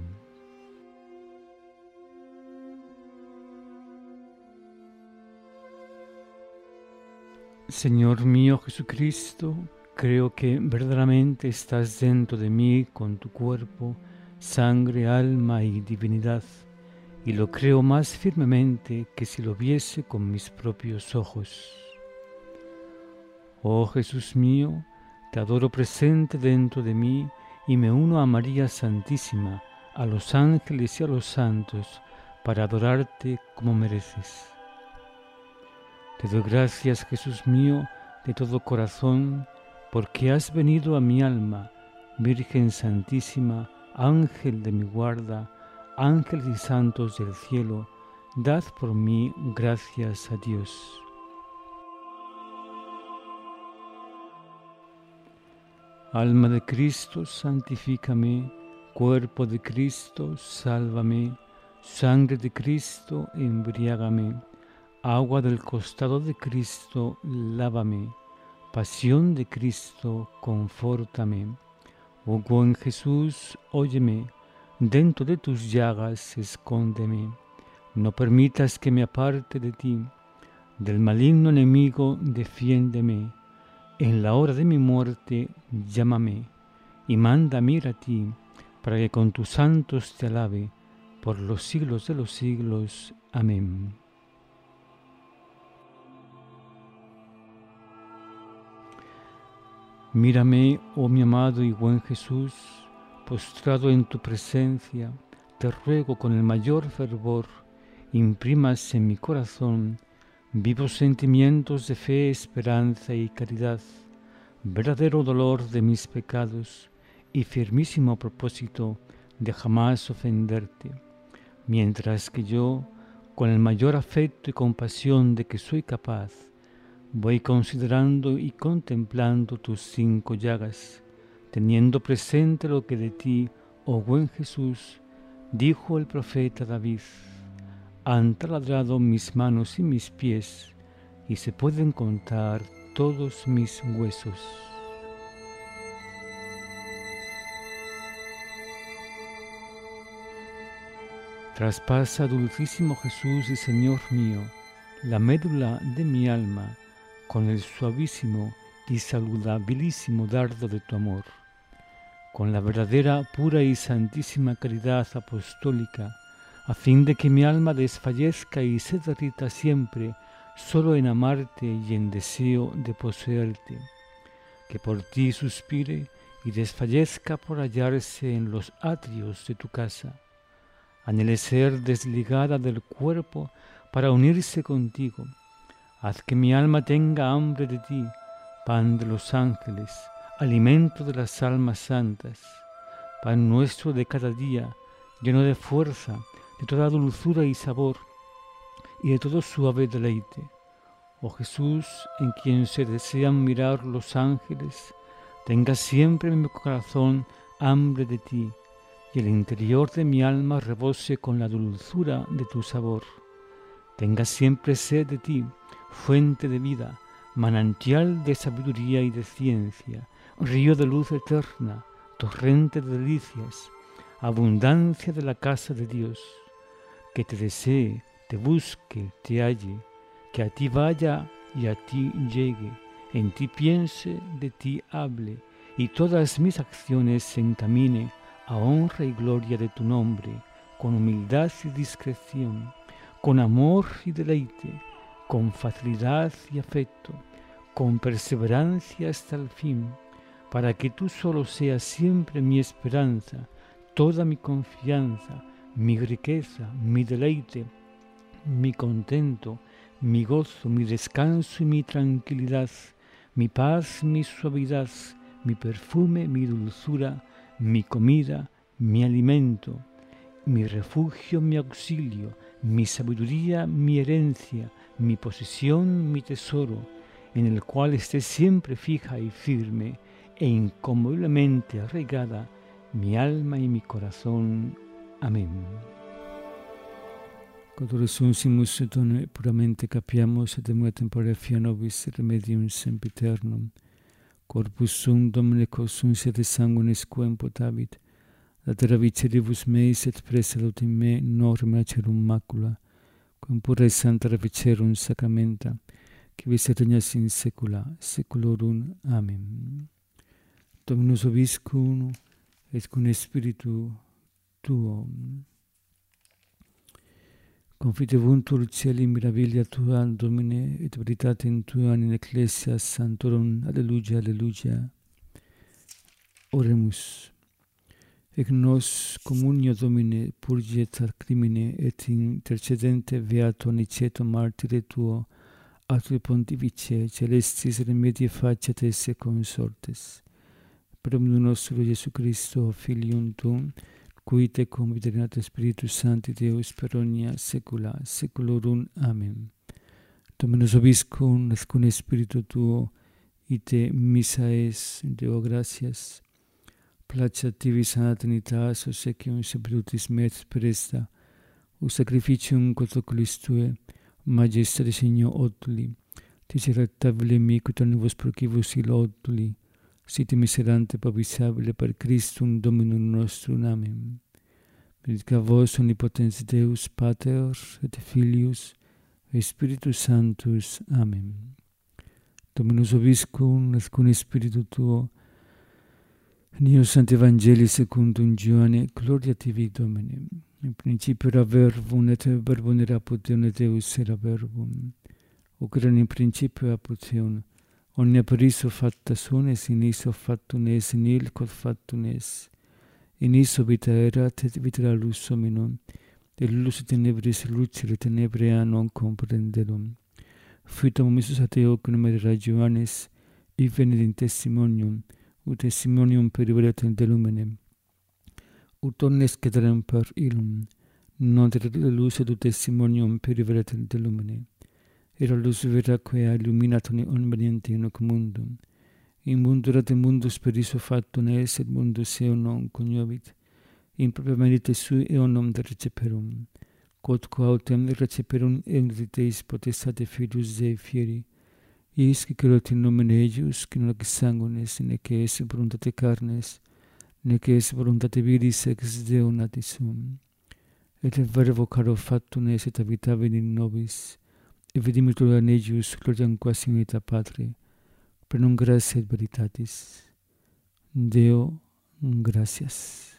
Señor mío Jesucristo, creo que verdaderamente estás dentro de mí con tu cuerpo, sangre, alma y divinidad, y lo creo más firmemente que si lo viese con mis propios ojos. Oh Jesús mío, te adoro presente dentro de mí y me uno a María Santísima, a los ángeles y a los santos, para adorarte como mereces. Te doy gracias, Jesús mío, de todo corazón, porque has venido a mi alma, Virgen Santísima, Ángel de mi guarda, ángeles y santos del cielo, dad por mí gracias a Dios. Alma de Cristo, santifícame, cuerpo de Cristo, sálvame, sangre de Cristo, embriágame, agua del costado de Cristo, lávame, pasión de Cristo, confórtame. Oh buen Jesús, óyeme, dentro de tus llagas escóndeme, no permitas que me aparte de ti, del maligno enemigo defiéndeme, en la hora de mi muerte llámame, y mándame ir a ti, para que con tus santos te alabe, por los siglos de los siglos. Amén. Mírame, oh mi amado y buen Jesús, postrado en tu presencia, te ruego con el mayor fervor, imprimas en mi corazón vivos sentimientos de fe, esperanza y caridad, verdadero dolor de mis pecados y firmísimo propósito de jamás ofenderte, mientras que yo, con el mayor afecto y compasión de que soy capaz, voy considerando y contemplando tus 5 llagas, teniendo presente lo que de ti, oh buen Jesús, dijo el profeta David: han taladrado mis manos y mis pies, y se pueden contar todos mis huesos. Traspasa, dulcísimo Jesús y Señor mío, la médula de mi alma con el suavísimo y saludabilísimo dardo de tu amor, con la verdadera, pura y santísima caridad apostólica, a fin de que mi alma desfallezca y se derrita siempre solo en amarte y en deseo de poseerte, que por ti suspire y desfallezca por hallarse en los atrios de tu casa. Anhele ser desligada del cuerpo para unirse contigo. Haz que mi alma tenga hambre de ti, pan de los ángeles, alimento de las almas santas, pan nuestro de cada día, lleno de fuerza, de toda dulzura y sabor, y de todo suave deleite. Oh Jesús, en quien se desean mirar los ángeles, tenga siempre en mi corazón hambre de ti, y el interior de mi alma rebose con la dulzura de tu sabor. Tenga siempre sed de ti, fuente de vida, manantial de sabiduría y de ciencia, río de luz eterna, torrente de delicias, abundancia de la casa de Dios. Que te desee, te busque, te halle, que a ti vaya y a ti llegue, en ti piense, de ti hable, y todas mis acciones se encamine a honra y gloria de tu nombre, con humildad y discreción, con amor y deleite, con facilidad y afecto, con perseverancia hasta el fin, para que tú solo seas siempre mi esperanza, toda mi confianza, mi riqueza, mi deleite, mi contento, mi gozo, mi descanso y mi tranquilidad, mi paz, mi suavidad, mi perfume, mi dulzura, mi comida, mi alimento, mi refugio, mi auxilio, mi sabiduría, mi herencia, mi posesión, mi tesoro, en el cual esté siempre fija y firme e inconmoviblemente arraigada mi alma y mi corazón. Amén. Quod resursimus et puramente capiamus et emua tempore fia nobis remedium sempiternum, corpus sum Domine quos sed sanguinis quem potavit, latera viceribus meis et presalut in me norma cerum macula, quem pura et santa revicerum sacramenta, qui vis regnas in saecula saeculorum. Amen. Dominus vobiscum et cum spiritu tuo. Confitebuntur cieli mirabilia tua, Domine, et veritatem tua in ecclesia sanctorum. Alleluia, alleluia. Oremus. Ec nos communio Domine purgiet ad crimine, et intercedente beato Aniceto martire tuo, atque pontifice celestis remedie facet esse consortes. Per omnium nostro Iesu Christo, Filium tuum, cui te conviterinat Spiritus Sancti Deus per omnia saecula saeculorum. Amen. Dominus vobiscum et cum spiritu tuo, ite missa es, Deo gratias. Placet tibi sana Trinitas, obsequium sapientis met per esta, o sacrificium quod oculis tue, majestade signo otuli, tici rectabile micut anibus procibus ilo otuli, sit miserante pavisabile per Christum Dominum nostrum. Amen. Benedica vos omnipotens Deus, Pater et Filius et Spiritus Sanctus. Amen. Dominus vobiscum et cum spiritu tuo, Nihil Sancti Evangelii secundum Ioanne, gloria tibi Domine. In principio era verbum, et verbum era Deum, et Deus era verbum. Hoc erat in principio apud Deum. Omnia per iso facta sunt, et in iso factum est, in il quod factum est. In iso vita erat, et vita era lux hominum. Et lux tenebris lucere tenebrea non comprenderum. Fuit homisus ateo cum era Ioannes, et venit in testimonium, ut testimonium per veritate de lumine. Ut omnes cederem per illum, non te la luce du testimonium per rivelazione de lumine, et la luz vera quae illuminat omniente in hoc mundum, in mundo rat mundus per iso factum est, et mundus eo non coniovit, in propria merite sui eonom de receperum, quod quautem receperum eunditeis potestate Filius Dei fieri, iis cicerat in nomine eius, qui non ex sanguinis, nec es voluntate carnes, nec es voluntate viris ex Deo natis sum. Et verbo caro factum est et habitavit in nobis, et vidimus gloriam eius, gloriam quasi unita Patri, plenum gratia et veritatis. Deo, gratias.